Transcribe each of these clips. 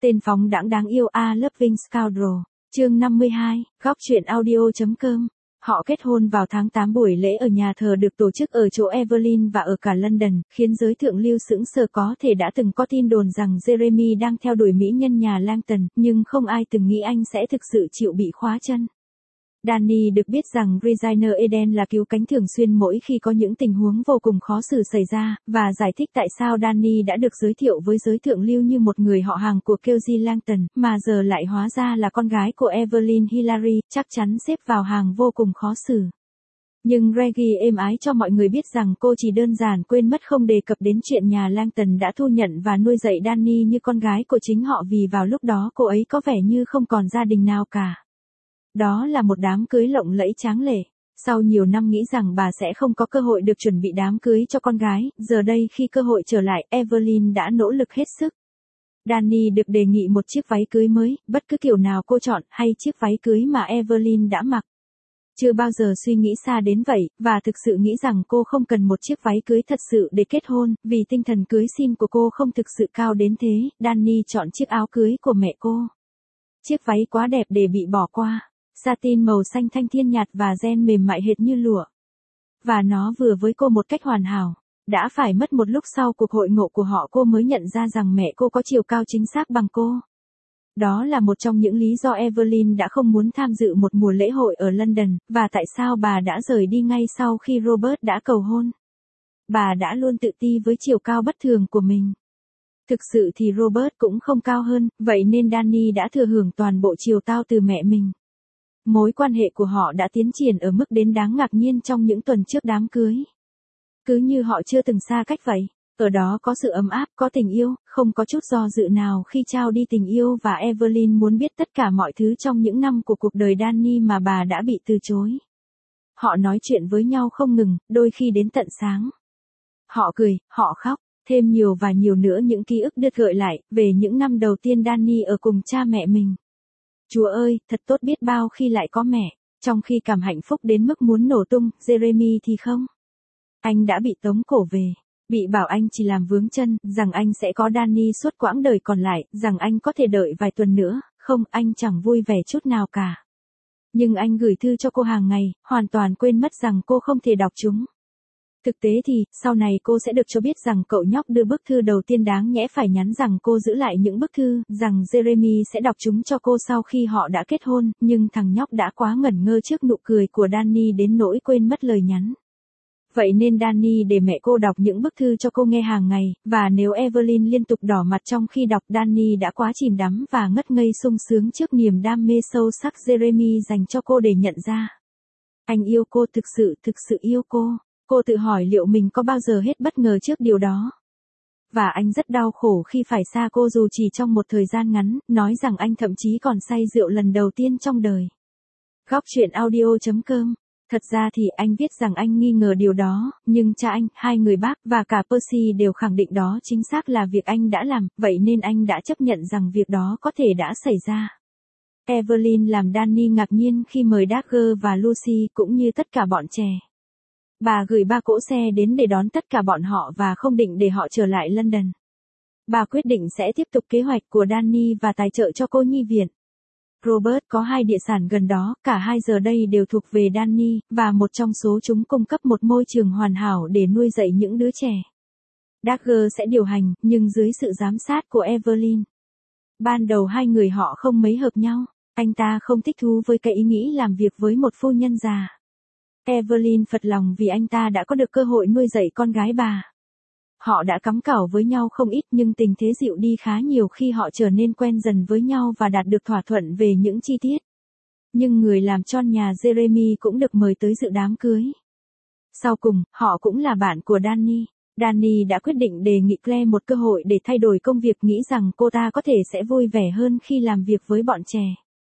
Tên phóng đãng đáng yêu A Loving Scoundrel. Chương 52, góc truyện audio.com. Họ kết hôn vào tháng 8, buổi lễ ở nhà thờ được tổ chức ở chỗ Evelyn và ở cả London, khiến giới thượng lưu sững sờ. Có thể đã từng có tin đồn rằng Jeremy đang theo đuổi mỹ nhân nhà Langton, nhưng không ai từng nghĩ anh sẽ thực sự chịu bị khóa chân. Danny được biết rằng Regina Eden là cứu cánh thường xuyên mỗi khi có những tình huống vô cùng khó xử xảy ra, và giải thích tại sao Danny đã được giới thiệu với giới thượng lưu như một người họ hàng của Kelsie Langton, mà giờ lại hóa ra là con gái của Evelyn Hillary, chắc chắn xếp vào hàng vô cùng khó xử. Nhưng Reggie êm ái cho mọi người biết rằng cô chỉ đơn giản quên mất không đề cập đến chuyện nhà Langton đã thu nhận và nuôi dạy Danny như con gái của chính họ, vì vào lúc đó cô ấy có vẻ như không còn gia đình nào cả. Đó là một đám cưới lộng lẫy tráng lệ. Sau nhiều năm nghĩ rằng bà sẽ không có cơ hội được chuẩn bị đám cưới cho con gái, giờ đây khi cơ hội trở lại, Evelyn đã nỗ lực hết sức. Danny được đề nghị một chiếc váy cưới mới, bất cứ kiểu nào cô chọn, hay chiếc váy cưới mà Evelyn đã mặc. Chưa bao giờ suy nghĩ xa đến vậy, và thực sự nghĩ rằng cô không cần một chiếc váy cưới thật sự để kết hôn, vì tinh thần cưới xin của cô không thực sự cao đến thế. Danny chọn chiếc áo cưới của mẹ cô. Chiếc váy quá đẹp để bị bỏ qua. Satin màu xanh thanh thiên nhạt và ren mềm mại hệt như lụa. Và nó vừa với cô một cách hoàn hảo. Đã phải mất một lúc sau cuộc hội ngộ của họ cô mới nhận ra rằng mẹ cô có chiều cao chính xác bằng cô. Đó là một trong những lý do Evelyn đã không muốn tham dự một mùa lễ hội ở London, và tại sao bà đã rời đi ngay sau khi Robert đã cầu hôn. Bà đã luôn tự ti với chiều cao bất thường của mình. Thực sự thì Robert cũng không cao hơn, vậy nên Danny đã thừa hưởng toàn bộ chiều cao từ mẹ mình. Mối quan hệ của họ đã tiến triển ở mức đến đáng ngạc nhiên trong những tuần trước đám cưới. Cứ như họ chưa từng xa cách vậy. Ở đó có sự ấm áp, có tình yêu, không có chút do dự nào khi trao đi tình yêu, và Evelyn muốn biết tất cả mọi thứ trong những năm của cuộc đời Danny mà bà đã bị từ chối. Họ nói chuyện với nhau không ngừng, đôi khi đến tận sáng. Họ cười, họ khóc, thêm nhiều và nhiều nữa những ký ức được gợi lại về những năm đầu tiên Danny ở cùng cha mẹ mình. Chúa ơi, thật tốt biết bao khi lại có mẹ, trong khi cảm hạnh phúc đến mức muốn nổ tung. Jeremy thì không. Anh đã bị tống cổ về, bị bảo anh chỉ làm vướng chân, rằng anh sẽ có Danny suốt quãng đời còn lại, rằng anh có thể đợi vài tuần nữa. Không, anh chẳng vui vẻ chút nào cả. Nhưng anh gửi thư cho cô hàng ngày, hoàn toàn quên mất rằng cô không thể đọc chúng. Thực tế thì, sau này cô sẽ được cho biết rằng cậu nhóc đưa bức thư đầu tiên đáng nhẽ phải nhắn rằng cô giữ lại những bức thư, rằng Jeremy sẽ đọc chúng cho cô sau khi họ đã kết hôn, nhưng thằng nhóc đã quá ngẩn ngơ trước nụ cười của Danny đến nỗi quên mất lời nhắn. Vậy nên Danny để mẹ cô đọc những bức thư cho cô nghe hàng ngày, và nếu Evelyn liên tục đỏ mặt trong khi đọc, Danny đã quá chìm đắm và ngất ngây sung sướng trước niềm đam mê sâu sắc Jeremy dành cho cô để nhận ra. Anh yêu cô, thực sự yêu cô. Cô tự hỏi liệu mình có bao giờ hết bất ngờ trước điều đó. Và anh rất đau khổ khi phải xa cô dù chỉ trong một thời gian ngắn, nói rằng anh thậm chí còn say rượu lần đầu tiên trong đời. Góc truyện audio.com. Thật ra thì anh viết rằng anh nghi ngờ điều đó, nhưng cha anh, hai người bác và cả Percy đều khẳng định đó chính xác là việc anh đã làm, vậy nên anh đã chấp nhận rằng việc đó có thể đã xảy ra. Evelyn làm Danny ngạc nhiên khi mời Dagger và Lucy cũng như tất cả bọn trẻ. Bà gửi 3 cỗ xe đến để đón tất cả bọn họ và không định để họ trở lại London. Bà quyết định sẽ tiếp tục kế hoạch của Danny và tài trợ cho cô nhi viện. Robert có 2 địa sản gần đó, cả 2 giờ đây đều thuộc về Danny, và một trong số chúng cung cấp một môi trường hoàn hảo để nuôi dạy những đứa trẻ. Dagger sẽ điều hành, nhưng dưới sự giám sát của Evelyn. Ban đầu hai người họ không mấy hợp nhau, anh ta không thích thú với cái ý nghĩ làm việc với một phu nhân già. Evelyn phật lòng vì anh ta đã có được cơ hội nuôi dạy con gái bà. Họ đã cắm cảo với nhau không ít, nhưng tình thế dịu đi khá nhiều khi họ trở nên quen dần với nhau và đạt được thỏa thuận về những chi tiết. Nhưng người làm tròn nhà Jeremy cũng được mời tới dự đám cưới. Sau cùng, họ cũng là bạn của Danny. Danny đã quyết định đề nghị Claire một cơ hội để thay đổi công việc, nghĩ rằng cô ta có thể sẽ vui vẻ hơn khi làm việc với bọn trẻ.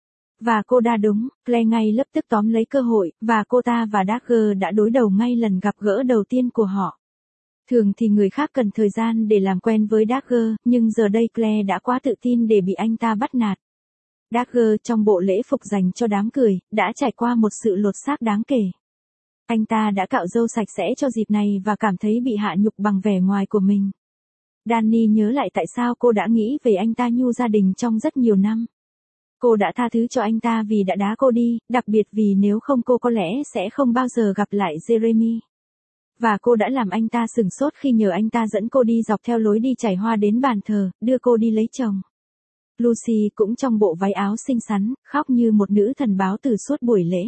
Và cô đã đúng, Claire ngay lập tức tóm lấy cơ hội, và cô ta và Dagger đã đối đầu ngay lần gặp gỡ đầu tiên của họ. Thường thì người khác cần thời gian để làm quen với Dagger, nhưng giờ đây Claire đã quá tự tin để bị anh ta bắt nạt. Dagger trong bộ lễ phục dành cho đám cưới, đã trải qua một sự lột xác đáng kể. Anh ta đã cạo râu sạch sẽ cho dịp này và cảm thấy bị hạ nhục bằng vẻ ngoài của mình. Danny nhớ lại tại sao cô đã nghĩ về anh ta nhu gia đình trong rất nhiều năm. Cô đã tha thứ cho anh ta vì đã đá cô đi, đặc biệt vì nếu không cô có lẽ sẽ không bao giờ gặp lại Jeremy. Và cô đã làm anh ta sửng sốt khi nhờ anh ta dẫn cô đi dọc theo lối đi chảy hoa đến bàn thờ, đưa cô đi lấy chồng. Lucy cũng trong bộ váy áo xinh xắn, khóc như một nữ thần báo từ suốt buổi lễ.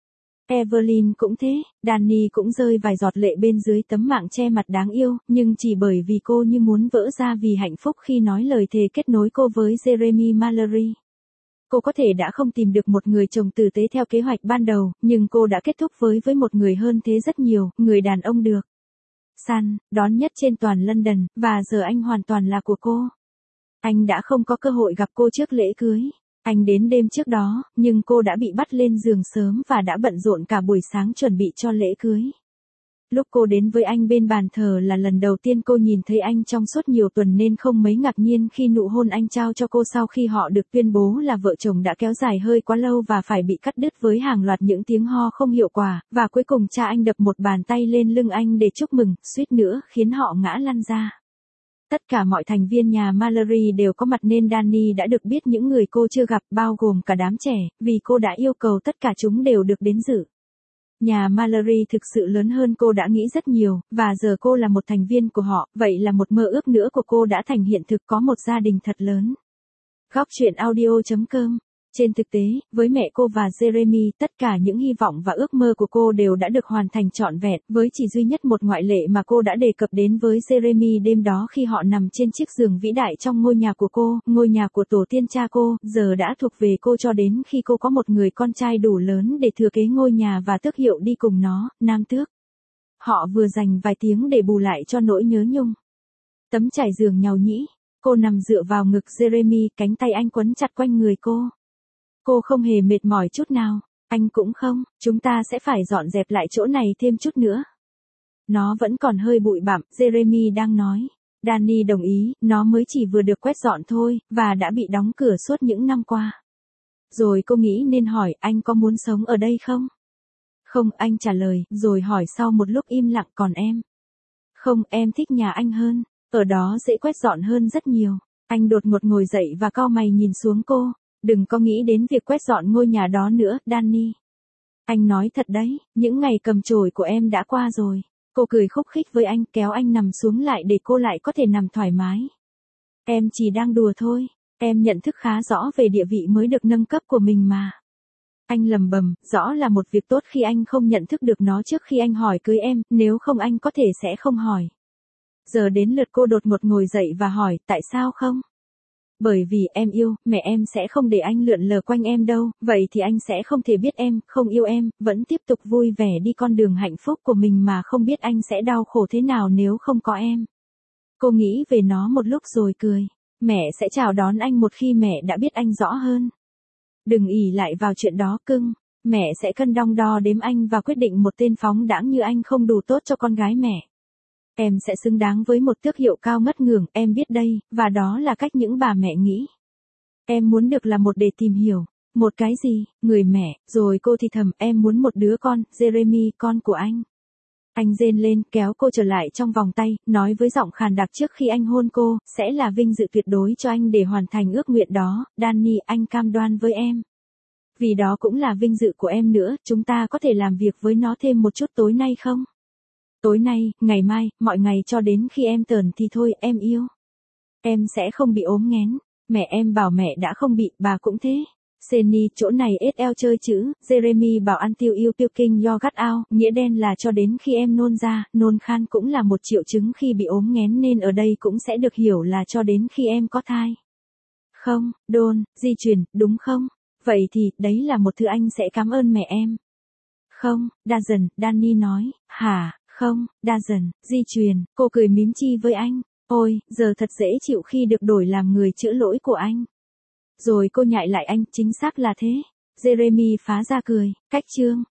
Evelyn cũng thế, Danny cũng rơi vài giọt lệ bên dưới tấm mạng che mặt đáng yêu, nhưng chỉ bởi vì cô như muốn vỡ ra vì hạnh phúc khi nói lời thề kết nối cô với Jeremy Mallory. Cô có thể đã không tìm được một người chồng tử tế theo kế hoạch ban đầu, nhưng cô đã kết thúc với một người hơn thế rất nhiều, người đàn ông được săn, đón nhất trên toàn London, và giờ anh hoàn toàn là của cô. Anh đã không có cơ hội gặp cô trước lễ cưới. Anh đến đêm trước đó, nhưng cô đã bị bắt lên giường sớm và đã bận rộn cả buổi sáng chuẩn bị cho lễ cưới. Lúc cô đến với anh bên bàn thờ là lần đầu tiên cô nhìn thấy anh trong suốt nhiều tuần nên không mấy ngạc nhiên khi nụ hôn anh trao cho cô sau khi họ được tuyên bố là vợ chồng đã kéo dài hơi quá lâu và phải bị cắt đứt với hàng loạt những tiếng ho không hiệu quả, và cuối cùng cha anh đập một bàn tay lên lưng anh để chúc mừng, suýt nữa khiến họ ngã lăn ra. Tất cả mọi thành viên nhà Mallory đều có mặt nên Danny đã được biết những người cô chưa gặp, bao gồm cả đám trẻ, vì cô đã yêu cầu tất cả chúng đều được đến dự. Nhà Mallory thực sự lớn hơn cô đã nghĩ rất nhiều, và giờ cô là một thành viên của họ, vậy là một mơ ước nữa của cô đã thành hiện thực, có một gia đình thật lớn. Góc truyện audio.com. Trên thực tế, với mẹ cô và Jeremy, tất cả những hy vọng và ước mơ của cô đều đã được hoàn thành trọn vẹn, với chỉ duy nhất một ngoại lệ mà cô đã đề cập đến với Jeremy đêm đó khi họ nằm trên chiếc giường vĩ đại trong ngôi nhà của cô, ngôi nhà của tổ tiên cha cô, giờ đã thuộc về cô cho đến khi cô có một người con trai đủ lớn để thừa kế ngôi nhà và tước hiệu đi cùng nó, nam tước. Họ vừa dành vài tiếng để bù lại cho nỗi nhớ nhung. Tấm trải giường nhàu nhĩ, cô nằm dựa vào ngực Jeremy, cánh tay anh quấn chặt quanh người cô. Cô không hề mệt mỏi chút nào, anh cũng không, chúng ta sẽ phải dọn dẹp lại chỗ này thêm chút nữa. Nó vẫn còn hơi bụi bặm, Jeremy đang nói. Danny đồng ý, nó mới chỉ vừa được quét dọn thôi, và đã bị đóng cửa suốt những năm qua. Rồi cô nghĩ nên hỏi, anh có muốn sống ở đây không? Không, anh trả lời, rồi hỏi sau một lúc im lặng, còn em? Không, em thích nhà anh hơn, ở đó dễ quét dọn hơn rất nhiều. Anh đột ngột ngồi dậy và cau mày nhìn xuống cô. Đừng có nghĩ đến việc quét dọn ngôi nhà đó nữa, Danny. Anh nói thật đấy, những ngày cầm chổi của em đã qua rồi. Cô cười khúc khích với anh, kéo anh nằm xuống lại để cô lại có thể nằm thoải mái. Em chỉ đang đùa thôi, em nhận thức khá rõ về địa vị mới được nâng cấp của mình mà. Anh lầm bầm, rõ là một việc tốt khi anh không nhận thức được nó trước khi anh hỏi cưới em, nếu không anh có thể sẽ không hỏi. Giờ đến lượt cô đột ngột ngồi dậy và hỏi, tại sao không? Bởi vì em yêu, mẹ em sẽ không để anh lượn lờ quanh em đâu, vậy thì anh sẽ không thể biết em, không yêu em, vẫn tiếp tục vui vẻ đi con đường hạnh phúc của mình mà không biết anh sẽ đau khổ thế nào nếu không có em. Cô nghĩ về nó một lúc rồi cười. Mẹ sẽ chào đón anh một khi mẹ đã biết anh rõ hơn. Đừng ỷ lại vào chuyện đó cưng, mẹ sẽ cân đong đo đếm anh và quyết định một tên phóng đãng như anh không đủ tốt cho con gái mẹ. Em sẽ xứng đáng với một tước hiệu cao ngất ngưởng, em biết đây, và đó là cách những bà mẹ nghĩ. Em muốn được là một để tìm hiểu. Một cái gì, người mẹ, rồi cô thì thầm, em muốn một đứa con, Jeremy, con của anh. Anh rên lên, kéo cô trở lại trong vòng tay, nói với giọng khàn đặc trước khi anh hôn cô, sẽ là vinh dự tuyệt đối cho anh để hoàn thành ước nguyện đó, Danny, anh cam đoan với em. Vì đó cũng là vinh dự của em nữa, chúng ta có thể làm việc với nó thêm một chút tối nay không? Tối nay, ngày mai, mọi ngày cho đến khi em tởn thì thôi, em yêu. Em sẽ không bị ốm nghén. Mẹ em bảo mẹ đã không bị, bà cũng thế. Senny, chỗ này SL chơi chữ, Jeremy bảo ăn tiêu yêu tiêu kinh yo gắt ao, nghĩa đen là cho đến khi em nôn ra, nôn khan cũng là một triệu chứng khi bị ốm nghén nên ở đây cũng sẽ được hiểu là cho đến khi em có thai. Không, đôn, di truyền, đúng không? Vậy thì, đấy là một thứ anh sẽ cảm ơn mẹ em. Không, Dazan, Danny nói, hả? Không, Dazan, di truyền, cô cười mím chi với anh. Ôi, giờ thật dễ chịu khi được đổi làm người chữa lỗi của anh. Rồi cô nhại lại anh, chính xác là thế. Jeremy phá ra cười, cách chương.